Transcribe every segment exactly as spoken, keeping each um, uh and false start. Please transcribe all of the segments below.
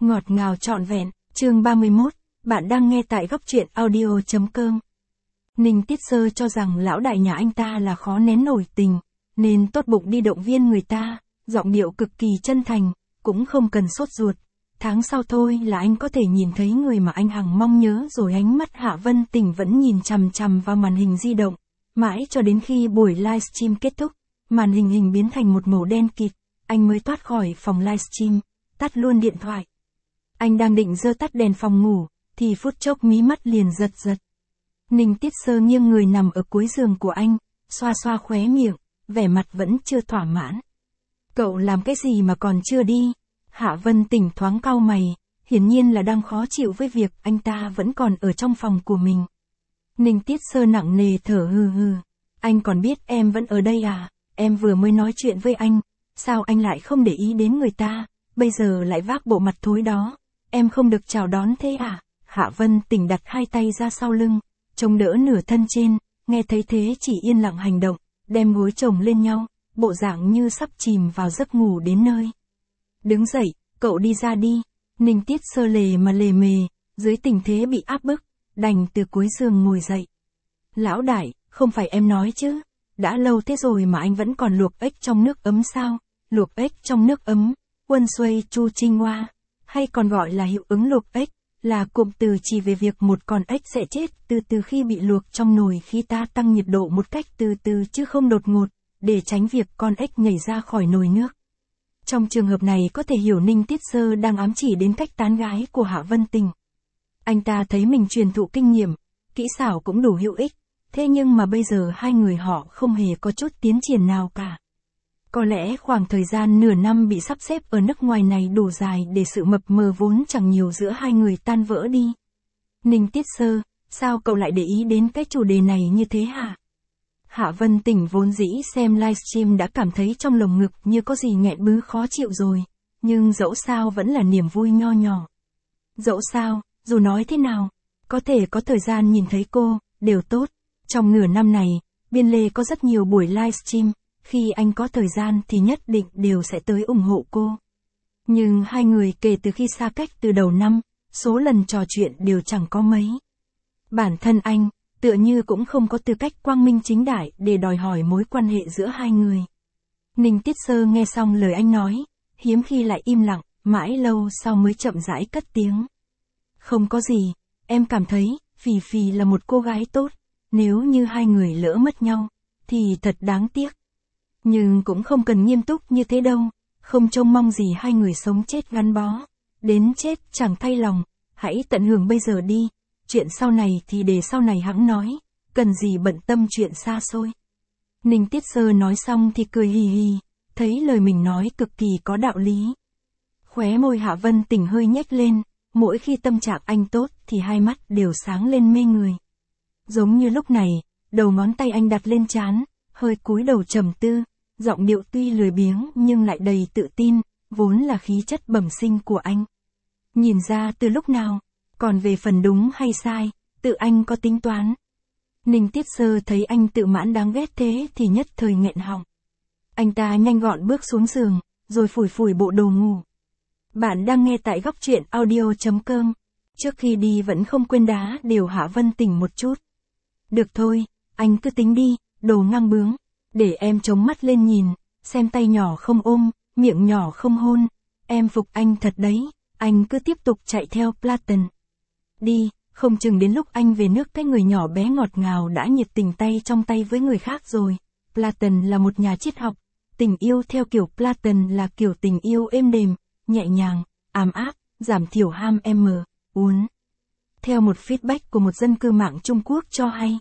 Ngọt ngào trọn vẹn, chương ba mươi mốt, bạn đang nghe tại góc truyện audio chấm com. Ninh Tiết Sơ cho rằng lão đại nhà anh ta là khó nén nổi tình, nên tốt bụng đi động viên người ta, giọng điệu cực kỳ chân thành, cũng không cần sốt ruột. Tháng sau thôi là anh có thể nhìn thấy người mà anh hằng mong nhớ rồi. Ánh mắt Hạ Vân Tình vẫn nhìn chằm chằm vào màn hình di động, mãi cho đến khi buổi livestream kết thúc, màn hình hình biến thành một màu đen kịt, anh mới thoát khỏi phòng livestream, tắt luôn điện thoại. Anh đang định giơ tắt đèn phòng ngủ, thì phút chốc mí mắt liền giật giật. Ninh Tiết Sơ nghiêng người nằm ở cuối giường của anh, xoa xoa khóe miệng, vẻ mặt vẫn chưa thỏa mãn. Cậu làm cái gì mà còn chưa đi? Hạ Vân Tình thoáng cau mày, hiển nhiên là đang khó chịu với việc anh ta vẫn còn ở trong phòng của mình. Ninh Tiết Sơ nặng nề thở hừ hừ. Anh còn biết em vẫn ở đây à? Em vừa mới nói chuyện với anh, sao anh lại không để ý đến người ta, bây giờ lại vác bộ mặt thối đó. Em không được chào đón thế à? Hạ Vân Tình đặt hai tay ra sau lưng, chống đỡ nửa thân trên, nghe thấy thế chỉ yên lặng hành động, đem gối chồng lên nhau, bộ dạng như sắp chìm vào giấc ngủ đến nơi. Đứng dậy, cậu đi ra đi. Ninh Tiết Sơ lề mà lề mề, dưới tình thế bị áp bức, đành từ cuối giường ngồi dậy. Lão đại, không phải em nói chứ, đã lâu thế rồi mà anh vẫn còn luộc ếch trong nước ấm sao? Luộc ếch trong nước ấm, Quân Xuôi Chu Trinh Hoa, hay còn gọi là hiệu ứng luộc ếch, là cụm từ chỉ về việc một con ếch sẽ chết từ từ khi bị luộc trong nồi khi ta tăng nhiệt độ một cách từ từ chứ không đột ngột, để tránh việc con ếch nhảy ra khỏi nồi nước. Trong trường hợp này có thể hiểu Ninh Tiết Sơ đang ám chỉ đến cách tán gái của Hạ Vân Tình. Anh ta thấy mình truyền thụ kinh nghiệm, kỹ xảo cũng đủ hữu ích, thế nhưng mà bây giờ hai người họ không hề có chút tiến triển nào cả. Có lẽ khoảng thời gian nửa năm bị sắp xếp ở nước ngoài này đủ dài để sự mập mờ vốn chẳng nhiều giữa hai người tan vỡ đi. Ninh Tiết Sơ, sao cậu lại để ý đến cái chủ đề này như thế hả? Hạ Vân Tình vốn dĩ xem livestream đã cảm thấy trong lồng ngực như có gì nghẹn bứ khó chịu rồi, nhưng dẫu sao vẫn là niềm vui nho nhỏ. Dẫu sao, dù nói thế nào, có thể có thời gian nhìn thấy cô, đều tốt. Trong nửa năm này, Biên Lê có rất nhiều buổi livestream, khi anh có thời gian thì nhất định đều sẽ tới ủng hộ cô. Nhưng hai người kể từ khi xa cách từ đầu năm, số lần trò chuyện đều chẳng có mấy. Bản thân anh, tựa như cũng không có tư cách quang minh chính đại để đòi hỏi mối quan hệ giữa hai người. Ninh Tiết Sơ nghe xong lời anh nói, hiếm khi lại im lặng, mãi lâu sau mới chậm rãi cất tiếng. Không có gì, em cảm thấy, Phì Phì là một cô gái tốt, nếu như hai người lỡ mất nhau, thì thật đáng tiếc. Nhưng cũng không cần nghiêm túc như thế đâu, không trông mong gì hai người sống chết gắn bó, đến chết chẳng thay lòng, hãy tận hưởng bây giờ đi, chuyện sau này thì để sau này hẵng nói, cần gì bận tâm chuyện xa xôi. Ninh Tiết Sơ nói xong thì cười hì hì, thấy lời mình nói cực kỳ có đạo lý. Khóe môi Hạ Vân Tình hơi nhếch lên, mỗi khi tâm trạng anh tốt thì hai mắt đều sáng lên mê người. Giống như lúc này, đầu ngón tay anh đặt lên trán, hơi cúi đầu trầm tư, giọng điệu tuy lười biếng nhưng lại đầy tự tin, vốn là khí chất bẩm sinh của anh. Nhìn ra từ lúc nào, còn về phần đúng hay sai, tự anh có tính toán. Ninh Tiết Sơ thấy anh tự mãn đáng ghét thế thì nhất thời nghẹn họng. Anh ta nhanh gọn bước xuống giường, rồi phủi phủi bộ đồ ngủ. Bạn đang nghe tại góc truyện audio chấm com. Trước khi đi vẫn không quên đá đều Hạ Vân Tình một chút. Được thôi, anh cứ tính đi, đồ ngang bướng. Để em chống mắt lên nhìn, xem tay nhỏ không ôm, miệng nhỏ không hôn. Em phục anh thật đấy, anh cứ tiếp tục chạy theo Platon. Đi, không chừng đến lúc anh về nước cái người nhỏ bé ngọt ngào đã nhiệt tình tay trong tay với người khác rồi. Platon là một nhà triết học, tình yêu theo kiểu Platon là kiểu tình yêu êm đềm, nhẹ nhàng, ấm áp, giảm thiểu ham em uốn. Theo một feedback của một dân cư mạng Trung Quốc cho hay,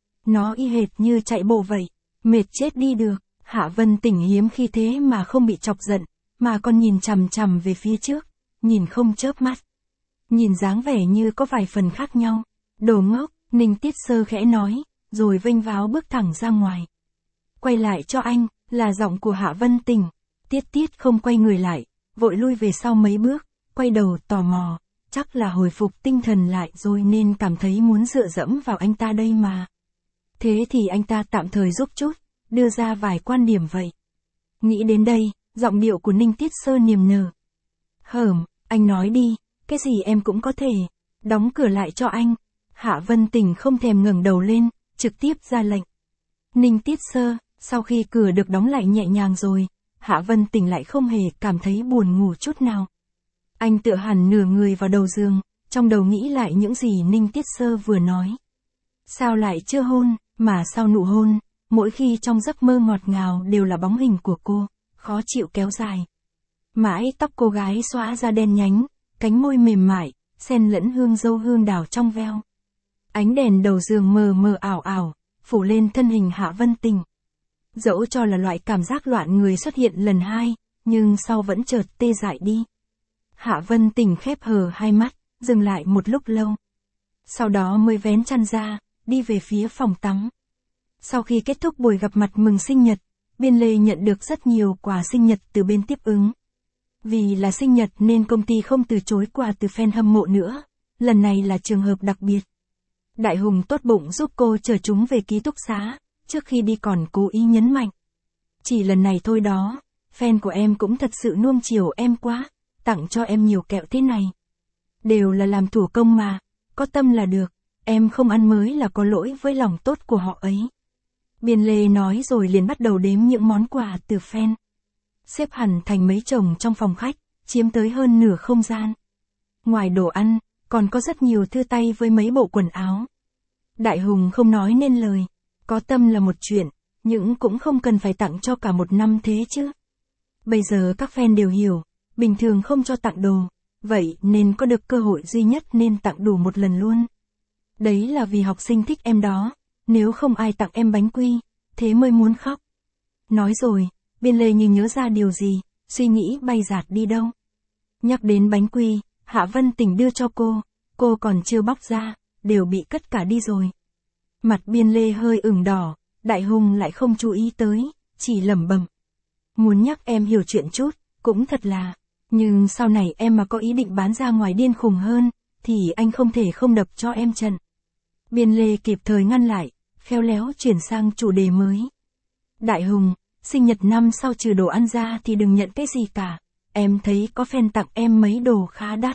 nó y hệt như chạy bộ vậy, mệt chết đi được. Hạ Vân Tình hiếm khi thế mà không bị chọc giận, mà còn nhìn chằm chằm về phía trước, nhìn không chớp mắt. Nhìn dáng vẻ như có vài phần khác nhau. Đồ ngốc, Ninh Tiết Sơ khẽ nói, rồi vênh váo bước thẳng ra ngoài. Quay lại cho anh, là giọng của Hạ Vân Tình. Tiết Tiết không quay người lại, vội lui về sau mấy bước, quay đầu tò mò, chắc là hồi phục tinh thần lại rồi nên cảm thấy muốn dựa dẫm vào anh ta đây mà. Thế thì anh ta tạm thời giúp chút, đưa ra vài quan điểm vậy. Nghĩ đến đây, giọng điệu của Ninh Tiết Sơ niềm nở. Hởm, Anh nói đi, cái gì em cũng có thể. Đóng cửa lại cho anh. Hạ Vân Tình không thèm ngẩng đầu lên, trực tiếp ra lệnh. Ninh Tiết Sơ, sau khi cửa được đóng lại nhẹ nhàng rồi, Hạ Vân Tình lại không hề cảm thấy buồn ngủ chút nào. Anh tựa hẳn nửa người vào đầu giường, trong đầu nghĩ lại những gì Ninh Tiết Sơ vừa nói. Sao lại chưa hôn, mà sao nụ hôn, mỗi khi trong giấc mơ ngọt ngào đều là bóng hình của cô, khó chịu kéo dài. Mãi tóc cô gái xõa ra đen nhánh, cánh môi mềm mại, xen lẫn hương dâu hương đào trong veo. Ánh đèn đầu giường mờ mờ ảo ảo, phủ lên thân hình Hạ Vân Tình. Dẫu cho là loại cảm giác loạn người xuất hiện lần hai, nhưng sau vẫn chợt tê dại đi. Hạ Vân Tình khép hờ hai mắt, dừng lại một lúc lâu. Sau đó mới vén chăn ra, đi về phía phòng tắm. Sau khi kết thúc buổi gặp mặt mừng sinh nhật, Biên Lê nhận được rất nhiều quà sinh nhật từ bên tiếp ứng. Vì là sinh nhật nên công ty không từ chối quà từ fan hâm mộ nữa, lần này là trường hợp đặc biệt. Đại Hùng tốt bụng giúp cô chở chúng về ký túc xá, trước khi đi còn cố ý nhấn mạnh. Chỉ lần này thôi đó, fan của em cũng thật sự nuông chiều em quá, tặng cho em nhiều kẹo thế này. Đều là làm thủ công mà, có tâm là được, em không ăn mới là có lỗi với lòng tốt của họ ấy. Biên Lê nói rồi liền bắt đầu đếm những món quà từ fan. Xếp hẳn thành mấy chồng trong phòng khách, chiếm tới hơn nửa không gian. Ngoài đồ ăn, còn có rất nhiều thư tay với mấy bộ quần áo. Đại Hùng không nói nên lời, có tâm là một chuyện, nhưng cũng không cần phải tặng cho cả một năm thế chứ. Bây giờ các fan đều hiểu, bình thường không cho tặng đồ, vậy nên có được cơ hội duy nhất nên tặng đủ một lần luôn. Đấy là vì học sinh thích em đó, nếu không ai tặng em bánh quy, thế mới muốn khóc. Nói rồi, Biên Lê như nhớ ra điều gì, suy nghĩ bay dạt đi đâu. Nhắc đến bánh quy, Hạ Vân Tình đưa cho cô, cô còn chưa bóc ra, đều bị cất cả đi rồi. Mặt Biên Lê hơi ửng đỏ, Đại Hùng lại không chú ý tới, chỉ lẩm bẩm. Muốn nhắc em hiểu chuyện chút, cũng thật là, nhưng sau này em mà có ý định bán ra ngoài điên khùng hơn, thì anh không thể không đập cho em trận. Biên Lê kịp thời ngăn lại, khéo léo chuyển sang chủ đề mới. Đại Hùng, sinh nhật năm sau trừ đồ ăn ra thì đừng nhận cái gì cả, em thấy có fan tặng em mấy đồ khá đắt.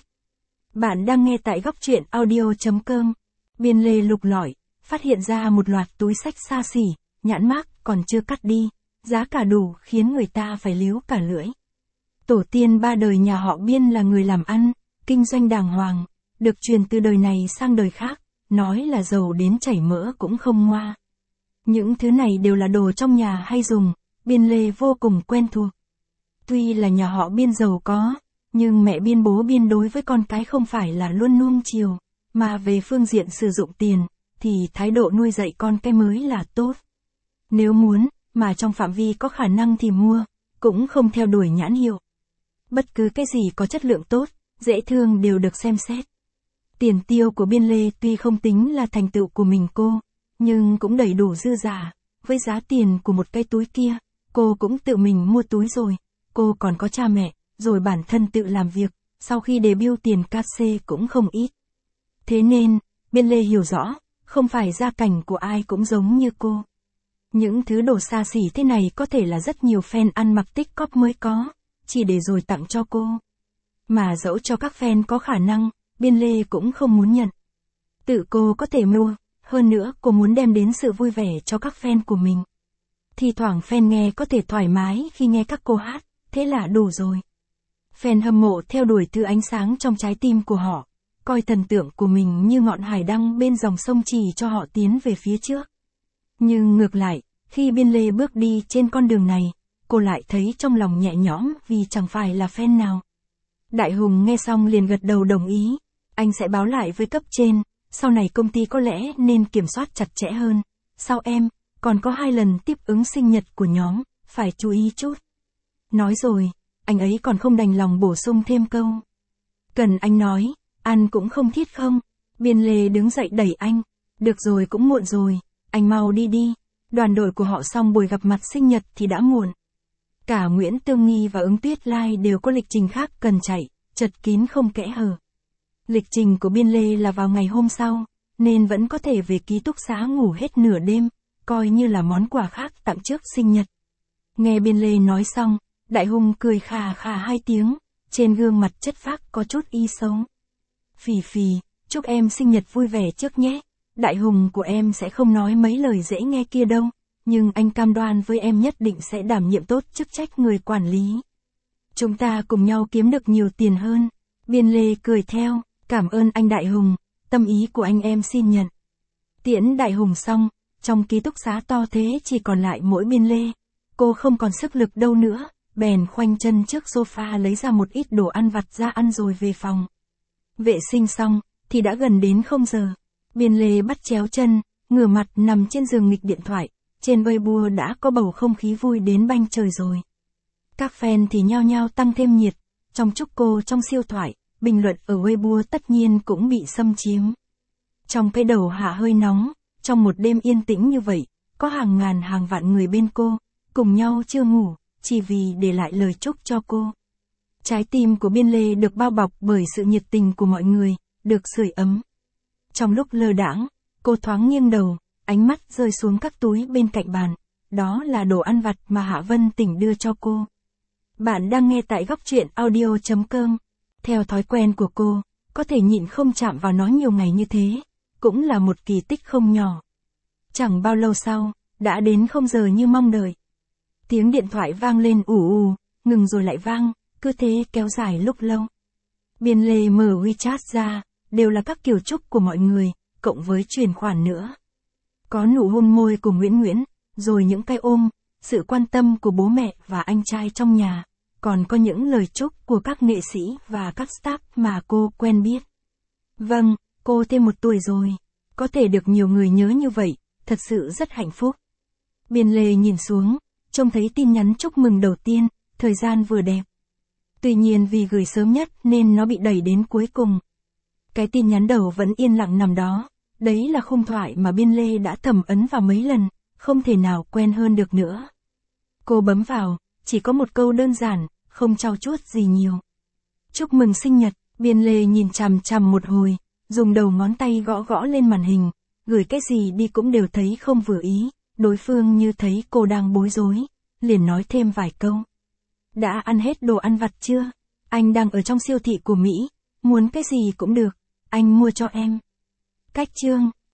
Bạn đang nghe tại góc truyện audio chấm com. Biên Lê lục lọi, phát hiện ra một loạt túi xách xa xỉ, nhãn mác còn chưa cắt đi, giá cả đủ khiến người ta phải líu cả lưỡi. Tổ tiên ba đời nhà họ Biên là người làm ăn, kinh doanh đàng hoàng, được truyền từ đời này sang đời khác, nói là giàu đến chảy mỡ cũng không ngoa. Những thứ này đều là đồ trong nhà hay dùng, Biên Lê vô cùng quen thuộc. Tuy là nhà họ Biên giàu có, nhưng mẹ Biên bố Biên đối với con cái không phải là luôn nuông chiều, mà về phương diện sử dụng tiền, thì thái độ nuôi dạy con cái mới là tốt. Nếu muốn, mà trong phạm vi có khả năng thì mua, cũng không theo đuổi nhãn hiệu. Bất cứ cái gì có chất lượng tốt, dễ thương đều được xem xét. Tiền tiêu của Biên Lê tuy không tính là thành tựu của mình cô, nhưng cũng đầy đủ dư giả, với giá tiền của một cái túi kia, cô cũng tự mình mua túi rồi, cô còn có cha mẹ, rồi bản thân tự làm việc, sau khi debut tiền cát-xê cũng không ít. Thế nên, Biên Lê hiểu rõ, không phải gia cảnh của ai cũng giống như cô. Những thứ đồ xa xỉ thế này có thể là rất nhiều fan ăn mặc tích cóp mới có, chỉ để rồi tặng cho cô. Mà dẫu cho các fan có khả năng, Biên Lê cũng không muốn nhận. Tự cô có thể mua, hơn nữa cô muốn đem đến sự vui vẻ cho các fan của mình. Thì thoảng fan nghe có thể thoải mái khi nghe các cô hát, thế là đủ rồi. Fan hâm mộ theo đuổi thứ ánh sáng trong trái tim của họ, coi thần tượng của mình như ngọn hải đăng bên dòng sông chỉ cho họ tiến về phía trước. Nhưng ngược lại, khi Biên Lê bước đi trên con đường này, cô lại thấy trong lòng nhẹ nhõm vì chẳng phải là fan nào. Đại Hùng nghe xong liền gật đầu đồng ý, anh sẽ báo lại với cấp trên, sau này công ty có lẽ nên kiểm soát chặt chẽ hơn. Sau em, còn có hai lần tiếp ứng sinh nhật của nhóm, phải chú ý chút. Nói rồi, anh ấy còn không đành lòng bổ sung thêm câu. Cần anh nói, ăn cũng không thiết không? Biên Lê đứng dậy đẩy anh, được rồi cũng muộn rồi, anh mau đi đi, đoàn đội của họ xong buổi gặp mặt sinh nhật thì đã muộn. Cả Nguyễn Tương Nghi và Ứng Tuyết Lai đều có lịch trình khác cần chạy, chật kín không kẽ hở. Lịch trình của Biên Lê là vào ngày hôm sau, nên vẫn có thể về ký túc xá ngủ hết nửa đêm, coi như là món quà khác tặng trước sinh nhật. Nghe Biên Lê nói xong, Đại Hùng cười khà khà hai tiếng, trên gương mặt chất phác có chút y sâu. Phì phì, chúc em sinh nhật vui vẻ trước nhé. Đại hùng của em sẽ không nói mấy lời dễ nghe kia đâu, nhưng anh cam đoan với em nhất định sẽ đảm nhiệm tốt chức trách người quản lý. Chúng ta cùng nhau kiếm được nhiều tiền hơn. Biên Lê cười theo, cảm ơn anh Đại Hùng, tâm ý của anh em xin nhận. Tiễn Đại Hùng xong, trong ký túc xá to thế chỉ còn lại mỗi Biên Lê. Cô không còn sức lực đâu nữa, bèn khoanh chân trước sofa lấy ra một ít đồ ăn vặt ra ăn rồi về phòng. Vệ sinh xong, thì đã gần đến không giờ. Biên Lê bắt chéo chân, ngửa mặt nằm trên giường nghịch điện thoại, trên Weibo đã có bầu không khí vui đến banh trời rồi. Các fan thì nhao nhao tăng thêm nhiệt, trong chúc cô trong siêu thoại, bình luận ở Weibo tất nhiên cũng bị xâm chiếm. Trong cái đầu Hạ hơi nóng, trong một đêm yên tĩnh như vậy, có hàng ngàn hàng vạn người bên cô, cùng nhau chưa ngủ, chỉ vì để lại lời chúc cho cô. Trái tim của Biên Lê được bao bọc bởi sự nhiệt tình của mọi người, được sưởi ấm. Trong lúc lơ đãng, cô thoáng nghiêng đầu, ánh mắt rơi xuống các túi bên cạnh bàn, đó là đồ ăn vặt mà Hạ Vân Tỉnh đưa cho cô. Bạn đang nghe tại góc truyện audio chấm com. Theo thói quen của cô, có thể nhịn không chạm vào nó nhiều ngày như thế, cũng là một kỳ tích không nhỏ. Chẳng bao lâu sau, đã đến không giờ như mong đợi. Tiếng điện thoại vang lên ù ù, ngừng rồi lại vang, cứ thế kéo dài lúc lâu. Biên Lê mở WeChat ra, đều là các kiểu chúc của mọi người, cộng với chuyển khoản nữa. Có nụ hôn môi của Nguyễn Nguyễn, rồi những cái ôm, sự quan tâm của bố mẹ và anh trai trong nhà, còn có những lời chúc của các nghệ sĩ và các staff mà cô quen biết. Vâng, cô thêm một tuổi rồi, có thể được nhiều người nhớ như vậy, thật sự rất hạnh phúc. Biên Lê nhìn xuống, trông thấy tin nhắn chúc mừng đầu tiên, thời gian vừa đẹp. Tuy nhiên vì gửi sớm nhất nên nó bị đẩy đến cuối cùng. Cái tin nhắn đầu vẫn yên lặng nằm đó, đấy là khung thoại mà Biên Lê đã thầm ấn vào mấy lần, không thể nào quen hơn được nữa. Cô bấm vào, chỉ có một câu đơn giản, không trau chuốt gì nhiều. Chúc mừng sinh nhật, Biên Lê nhìn chằm chằm một hồi, dùng đầu ngón tay gõ gõ lên màn hình, gửi cái gì đi cũng đều thấy không vừa ý, đối phương như thấy cô đang bối rối, liền nói thêm vài câu. Đã ăn hết đồ ăn vặt chưa? Anh đang ở trong siêu thị của Mỹ, muốn cái gì cũng được, anh mua cho em. Cách chương